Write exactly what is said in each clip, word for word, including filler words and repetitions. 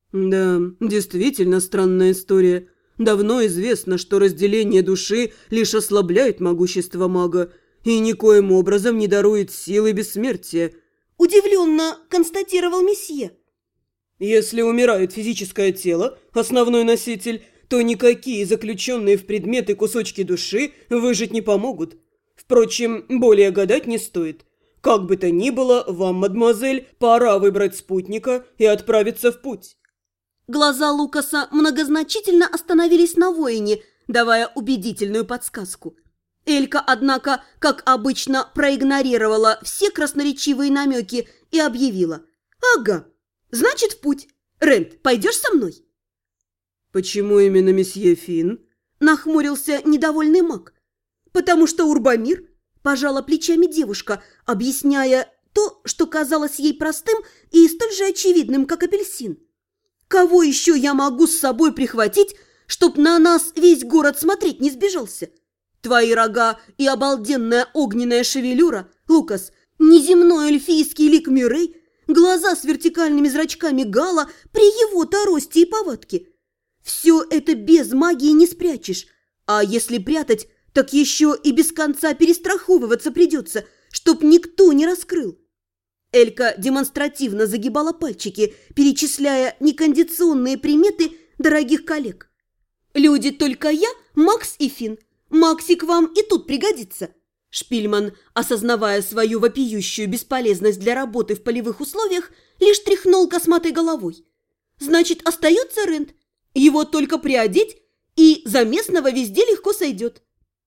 Да, действительно странная история. Давно известно, что разделение души лишь ослабляет могущество мага и никоим образом не дарует силы бессмертия. Удивленно констатировал месье. Если умирает физическое тело, основной носитель, то никакие заключенные в предметы кусочки души выжить не помогут. Впрочем, более гадать не стоит. Как бы то ни было, вам, мадемуазель, пора выбрать спутника и отправиться в путь. Глаза Лукаса многозначительно остановились на воине, давая убедительную подсказку. Элька, однако, как обычно, проигнорировала все красноречивые намеки и объявила: «Ага, значит, в путь. Рент, пойдешь со мной?» «Почему именно месье Фин?» – нахмурился недовольный маг. «Потому что Урбамир», – пожала плечами девушка, объясняя то, что казалось ей простым и столь же очевидным, как апельсин. «Кого еще я могу с собой прихватить, чтоб на нас весь город смотреть не сбежался? Твои рога и обалденная огненная шевелюра, Лукас, неземной эльфийский лик Мирей, глаза с вертикальными зрачками Гала при его-то росте и повадке. Все это без магии не спрячешь, а если прятать, так еще и без конца перестраховываться придется, чтоб никто не раскрыл». Элька демонстративно загибала пальчики, перечисляя некондиционные приметы дорогих коллег. «Люди только я, Макс и Фин. Максик вам и тут пригодится». Шпильман, осознавая свою вопиющую бесполезность для работы в полевых условиях, лишь тряхнул косматой головой. «Значит, остается Рент. Его только приодеть, и за местного везде легко сойдет».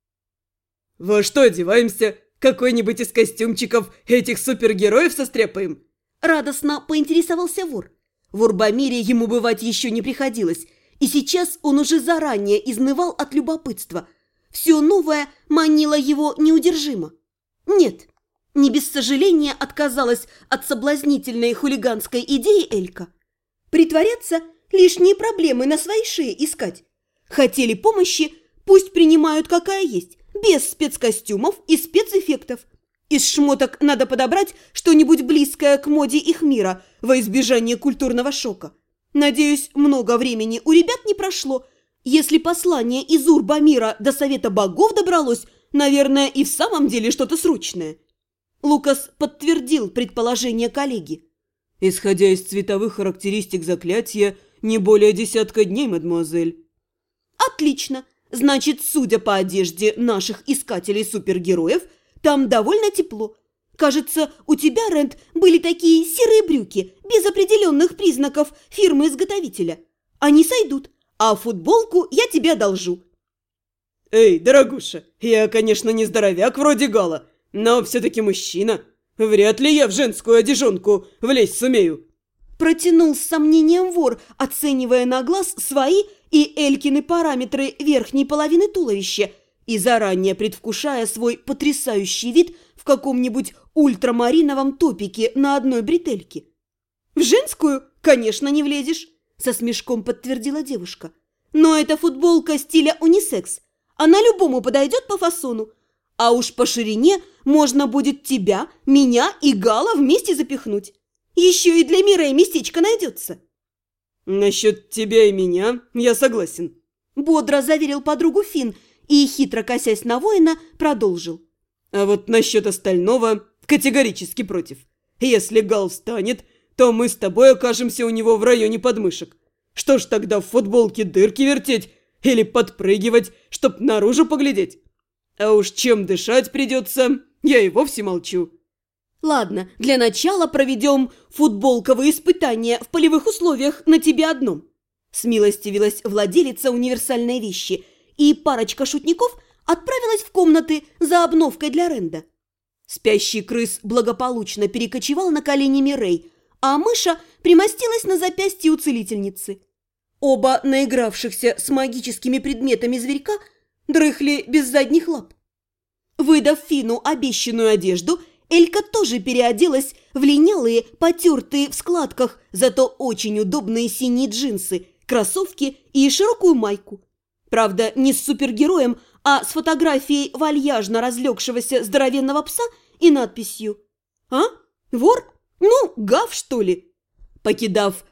«Во что одеваемся? Какой-нибудь из костюмчиков этих супергероев состряпаем?» Радостно поинтересовался вор. В Урбамире ему бывать еще не приходилось, и сейчас он уже заранее изнывал от любопытства. Все новое манило его неудержимо. Нет, не без сожаления отказалась от соблазнительной хулиганской идеи Элька. Притворяться, лишние проблемы на своей шее искать. Хотели помощи, пусть принимают какая есть, без спецкостюмов и спецэффектов. Из шмоток надо подобрать что-нибудь близкое к моде их мира во избежание культурного шока. Надеюсь, много времени у ребят не прошло. Если послание из Урбамира до Совета Богов добралось, наверное, и в самом деле что-то срочное. Лукас подтвердил предположение коллеги. «Исходя из цветовых характеристик заклятия, не более десятка дней, мадемуазель». «Отлично. Значит, судя по одежде наших искателей-супергероев, там довольно тепло. Кажется, у тебя, Рент, были такие серые брюки, без определенных признаков фирмы-изготовителя. Они сойдут, а футболку я тебе одолжу». «Эй, дорогуша, я, конечно, не здоровяк вроде Гала, но все-таки мужчина. Вряд ли я в женскую одежонку влезть сумею». Протянул с сомнением вор, оценивая на глаз свои и Элькины параметры верхней половины туловища и заранее предвкушая свой потрясающий вид в каком-нибудь ультрамариновом топике на одной бретельке. «В женскую, конечно, не влезешь», – со смешком подтвердила девушка. «Но это футболка стиля унисекс. Она любому подойдет по фасону. А уж по ширине можно будет тебя, меня и Гала вместе запихнуть. Еще и для Мирей местечко найдется». «Насчет тебя и меня я согласен», – бодро заверил подругу Фин и, хитро косясь на воина, продолжил. «А вот насчет остального категорически против. Если Гал встанет, то мы с тобой окажемся у него в районе подмышек. Что ж тогда в футболке дырки вертеть или подпрыгивать, чтоб наружу поглядеть? А уж чем дышать придется, я и вовсе молчу». «Ладно, для начала проведем футболковые испытания в полевых условиях на тебе одном». Смилостивилась владелица универсальной вещи, и парочка шутников отправилась в комнаты за обновкой для Ренда. Спящий крыс благополучно перекочевал на колени Мирей, а мыша примостилась на запястье у целительницы. Оба наигравшихся с магическими предметами зверька дрыхли без задних лап. Выдав Фину обещанную одежду, Элька тоже переоделась в линялые, потертые в складках, зато очень удобные синие джинсы, кроссовки и широкую майку. Правда, не с супергероем, а с фотографией вальяжно разлегшегося здоровенного пса и надписью: «А? Вор? Ну, гав, что ли?» Покидав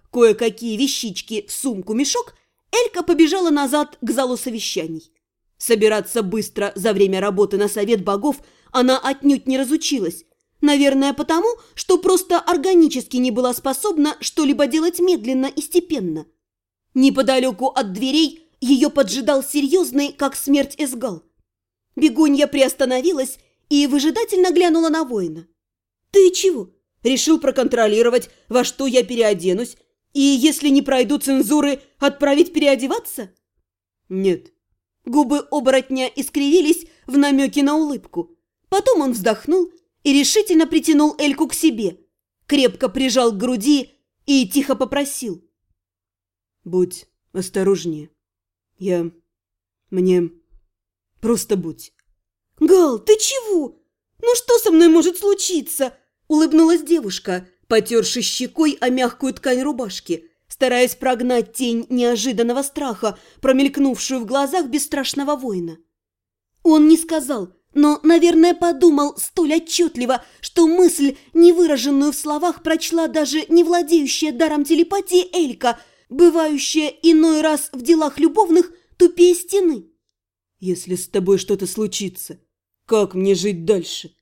кое-какие вещички в сумку-мешок, Элька побежала назад к залу совещаний. Собираться быстро за время работы на совет богов она отнюдь не разучилась. Наверное, потому, что просто органически не была способна что-либо делать медленно и степенно. Неподалеку от дверей ее поджидал серьезный, как смерть, Эсгал. Бегунья приостановилась и выжидательно глянула на воина. «Ты чего? Решил проконтролировать, во что я переоденусь, и, если не пройду цензуры, отправить переодеваться?» «Нет». Губы оборотня искривились в намеке на улыбку. Потом он вздохнул и решительно притянул Эльку к себе, крепко прижал к груди и тихо попросил. «Будь осторожнее. Я... Мне... Просто будь». «Гал, ты чего? Ну что со мной может случиться?» Улыбнулась девушка, потерши щекой о мягкую ткань рубашки, стараясь прогнать тень неожиданного страха, промелькнувшую в глазах бесстрашного воина. Он не сказал, но, наверное, подумал столь отчетливо, что мысль, невыраженную в словах, прочла даже не владеющая даром телепатии Элька, бывающая иной раз в делах любовных тупее стены. «Если с тобой что-то случится, как мне жить дальше?»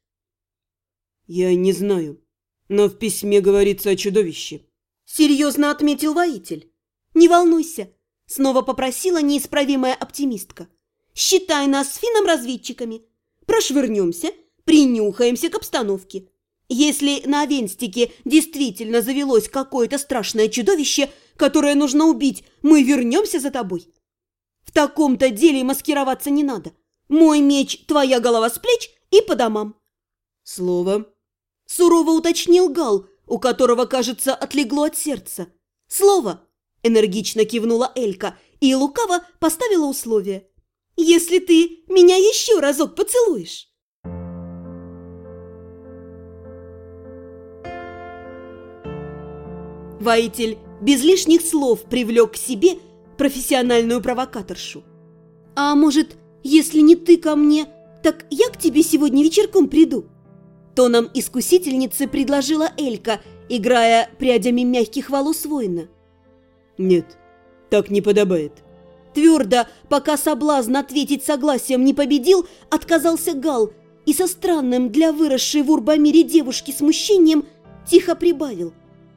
«Я не знаю, но в письме говорится о чудовище», — серьезно отметил воитель. «Не волнуйся», — снова попросила неисправимая оптимистка. «Считай нас с Финном разведчиками. Прошвырнемся, принюхаемся к обстановке. Если на Венстике действительно завелось какое-то страшное чудовище, которое нужно убить, мы вернемся за тобой. В таком-то деле маскироваться не надо. Мой меч, твоя голова с плеч и по домам». «Слово», – сурово уточнил Гал, у которого, кажется, отлегло от сердца. «Слово», – энергично кивнула Элька и лукаво поставила условие. «Если ты меня еще разок поцелуешь». Воитель без лишних слов привлек к себе профессиональную провокаторшу. «А может, если не ты ко мне, так я к тебе сегодня вечерком приду?» Тоном искусительницы предложила Элька, играя прядями мягких волос воина. «Нет, так не подобает». Твердо, пока соблазн ответить согласием не победил, отказался Гал и со странным для выросшей в Урбамире девушки смущением тихо прибавил.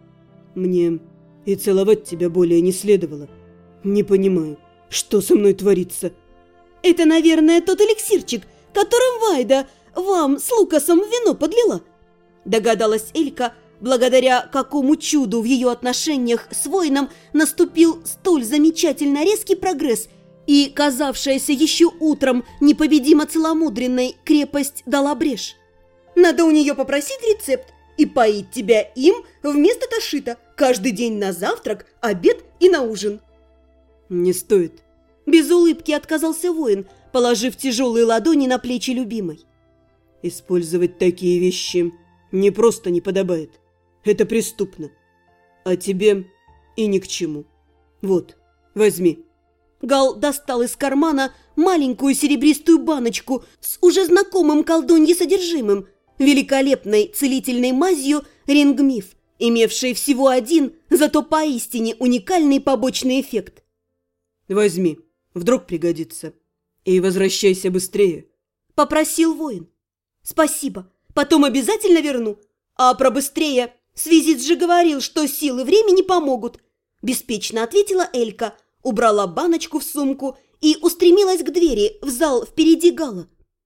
«Мне и целовать тебя более не следовало. Не понимаю, что со мной творится?» «Это, наверное, тот эликсирчик, которым Вайда вам с Лукасом в вино подлила», догадалась Элька, благодаря какому чуду в ее отношениях с воином наступил столь замечательно резкий прогресс, и казавшаяся еще утром непобедимо целомудренной крепость дала брешь. «Надо у нее попросить рецепт и поить тебя им вместо ташита каждый день на завтрак, обед и на ужин». «Не стоит». Без улыбки отказался воин, положив тяжелые ладони на плечи любимой. «Использовать такие вещи не просто не подобает. Это преступно. А тебе и ни к чему. Вот, возьми». Гал достал из кармана маленькую серебристую баночку с уже знакомым колдунье содержимым, великолепной целительной мазью Рингмиф, имевшей всего один, зато поистине уникальный побочный эффект. «Возьми, вдруг пригодится. И возвращайся быстрее», – попросил воин. «Спасибо, потом обязательно верну. А про быстрее связист же говорил, что силы времени помогут», – беспечно ответила Элька, убрала баночку в сумку и устремилась к двери в зал впереди Гала.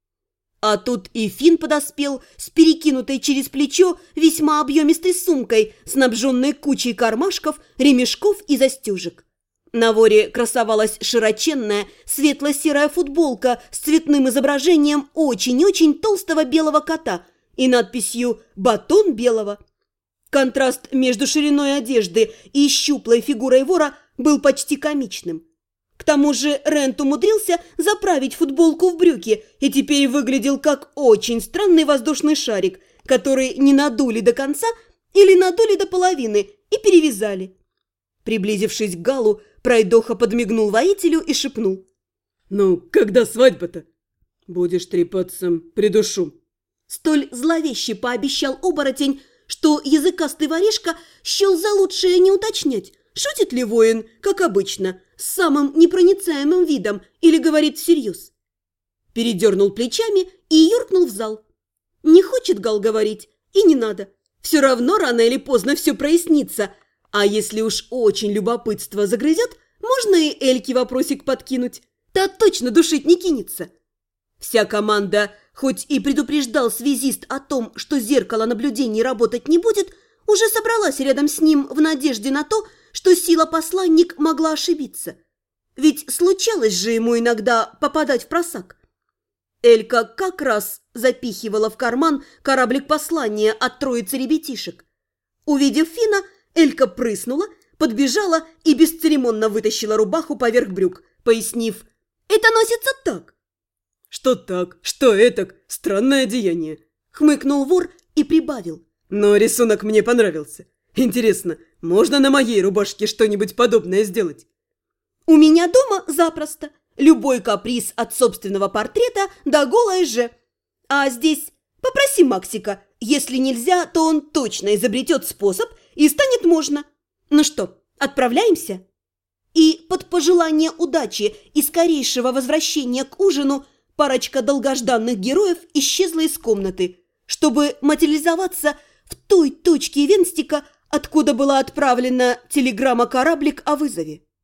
А тут и Фин подоспел с перекинутой через плечо весьма объемистой сумкой, снабженной кучей кармашков, ремешков и застежек. На воре красовалась широченная светло-серая футболка с цветным изображением очень-очень толстого белого кота и надписью «Батон белого». Контраст между шириной одежды и щуплой фигурой вора был почти комичным. К тому же Рент умудрился заправить футболку в брюки и теперь выглядел как очень странный воздушный шарик, который не надули до конца или надули до половины и перевязали. Приблизившись к Галу, пройдоха подмигнул воителю и шепнул. «Ну, когда свадьба-то? Будешь трепаться, придушу». Столь зловеще пообещал оборотень, что языкастый воришка счел за лучшее не уточнять, шутит ли воин, как обычно, с самым непроницаемым видом или говорит всерьез. Передернул плечами и юркнул в зал. Не хочет Гал говорить, и не надо. Все равно рано или поздно все прояснится, а если уж очень любопытство загрызет, можно и Эльке вопросик подкинуть. Та точно душить не кинется. Вся команда, хоть и предупреждал связист о том, что зеркало наблюдений работать не будет, уже собралась рядом с ним в надежде на то, что сила-посланник могла ошибиться. Ведь случалось же ему иногда попадать в просак. Элька как раз запихивала в карман кораблик послания от троицы ребятишек. Увидев Фина, Элька прыснула, подбежала и бесцеремонно вытащила рубаху поверх брюк, пояснив: «Это носится так». «Что так? Что этак? Странное одеяние!» – хмыкнул вор и прибавил. «Но рисунок мне понравился. Интересно, можно на моей рубашке что-нибудь подобное сделать?» «У меня дома запросто. Любой каприз от собственного портрета до голой же. А здесь попроси Максика. Если нельзя, то он точно изобретет способ и станет можно. Ну что, отправляемся?» И под пожелание удачи и скорейшего возвращения к ужину парочка долгожданных героев исчезла из комнаты, чтобы материализоваться в той точке Венстика, откуда была отправлена телеграмма-кораблик о вызове.